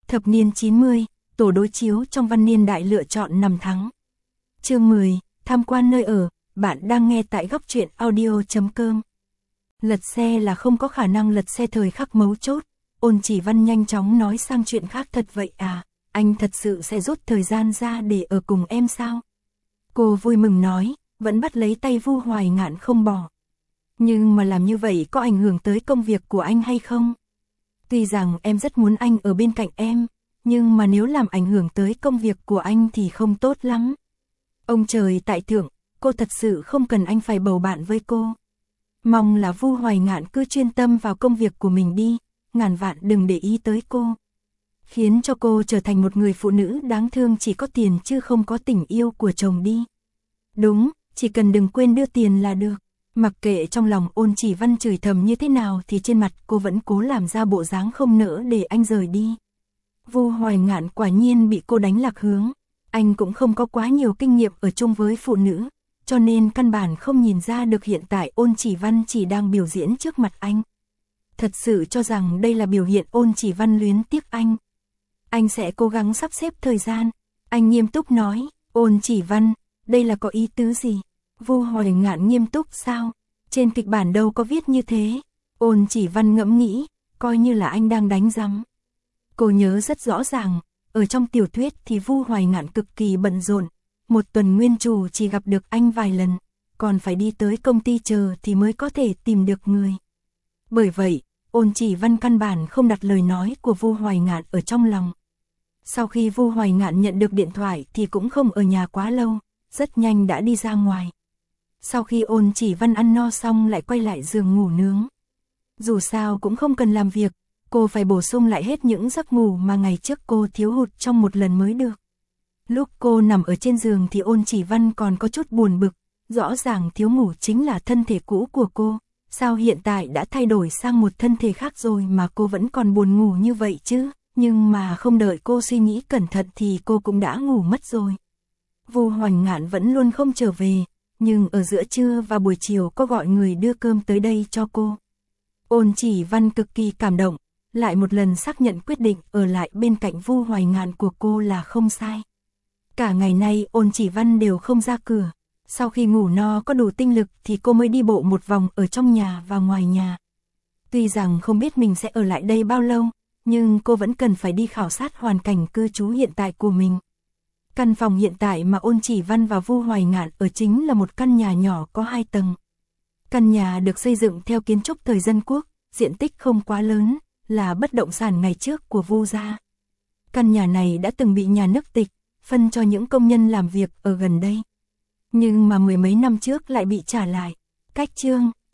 Thập niên 90, tổ đối chiếu trong văn niên đại lựa chọn năm tháng. Chương 10, tham quan nơi ở, bạn đang nghe tại góc truyện audio.com. Lật xe là không có khả năng lật xe thời khắc mấu chốt. Ôn Chỉ Văn nhanh chóng nói sang chuyện khác. Thật vậy à, anh thật sự sẽ rút thời gian ra để ở cùng em sao? Cô vui mừng nói, vẫn bắt lấy tay Vu Hoài Ngạn không bỏ. Nhưng mà làm như vậy có ảnh hưởng tới công việc của anh hay không? Tuy rằng em rất muốn anh ở bên cạnh em, nhưng mà nếu làm ảnh hưởng tới công việc của anh thì không tốt lắm. Ông trời tại thượng, cô thật sự không cần anh phải bầu bạn với cô. Mong là Vu Hoài Ngạn cứ chuyên tâm vào công việc của mình đi, ngàn vạn đừng để ý tới cô. Khiến cho cô trở thành một người phụ nữ đáng thương chỉ có tiền chứ không có tình yêu của chồng đi. Đúng, chỉ cần đừng quên đưa tiền là được. Mặc kệ trong lòng Ôn Chỉ Văn chửi thầm như thế nào thì trên mặt cô vẫn cố làm ra bộ dáng không nỡ để anh rời đi. Vu Hoài Ngạn quả nhiên bị cô đánh lạc hướng. Anh cũng không có quá nhiều kinh nghiệm ở chung với phụ nữ, cho nên căn bản không nhìn ra được hiện tại Ôn Chỉ Văn chỉ đang biểu diễn trước mặt anh. Thật sự cho rằng đây là biểu hiện Ôn Chỉ Văn luyến tiếc anh. Anh sẽ cố gắng sắp xếp thời gian. Anh nghiêm túc nói, Ôn Chỉ Văn, đây là có ý tứ gì? Vu Hoài Ngạn nghiêm túc sao? Trên kịch bản đâu có viết như thế. Ôn Chỉ Văn ngẫm nghĩ, coi như là anh đang đánh rắm. Cô nhớ rất rõ ràng, ở trong tiểu thuyết thì Vu Hoài Ngạn cực kỳ bận rộn. Một tuần nguyên chủ chỉ gặp được anh vài lần, còn phải đi tới công ty chờ thì mới có thể tìm được người. Bởi vậy, Ôn Chỉ Văn căn bản không đặt lời nói của Vu Hoài Ngạn ở trong lòng. Sau khi Vu Hoài Ngạn nhận được điện thoại thì cũng không ở nhà quá lâu, rất nhanh đã đi ra ngoài. Sau khi Ôn Chỉ Văn ăn no xong lại quay lại giường ngủ nướng. Dù sao cũng không cần làm việc, cô phải bổ sung lại hết những giấc ngủ mà ngày trước cô thiếu hụt trong một lần mới được. Lúc cô nằm ở trên giường thì Ôn Chỉ Văn còn có chút buồn bực, rõ ràng thiếu ngủ chính là thân thể cũ của cô, sao hiện tại đã thay đổi sang một thân thể khác rồi mà cô vẫn còn buồn ngủ như vậy chứ, nhưng mà không đợi cô suy nghĩ cẩn thận thì cô cũng đã ngủ mất rồi. Vu Hoài Ngạn vẫn luôn không trở về, nhưng ở giữa trưa và buổi chiều có gọi người đưa cơm tới đây cho cô. Ôn Chỉ Văn cực kỳ cảm động, lại một lần xác nhận quyết định ở lại bên cạnh Vu Hoài Ngạn của cô là không sai. Cả ngày nay Ôn Chỉ Văn đều không ra cửa, sau khi ngủ no có đủ tinh lực thì cô mới đi bộ một vòng ở trong nhà và ngoài nhà. Tuy rằng không biết mình sẽ ở lại đây bao lâu, nhưng cô vẫn cần phải đi khảo sát hoàn cảnh cư trú hiện tại của mình. Căn phòng hiện tại mà Ôn Chỉ Văn và Vu Hoài Ngạn ở chính là một căn nhà nhỏ có 2 tầng. Căn nhà được xây dựng theo kiến trúc thời dân quốc, diện tích không quá lớn, là bất động sản ngày trước của Vu gia. Căn nhà này đã từng bị nhà nước tịch, phân cho những công nhân làm việc ở gần đây. Nhưng mà mười mấy năm trước lại bị trả lại. Cách chương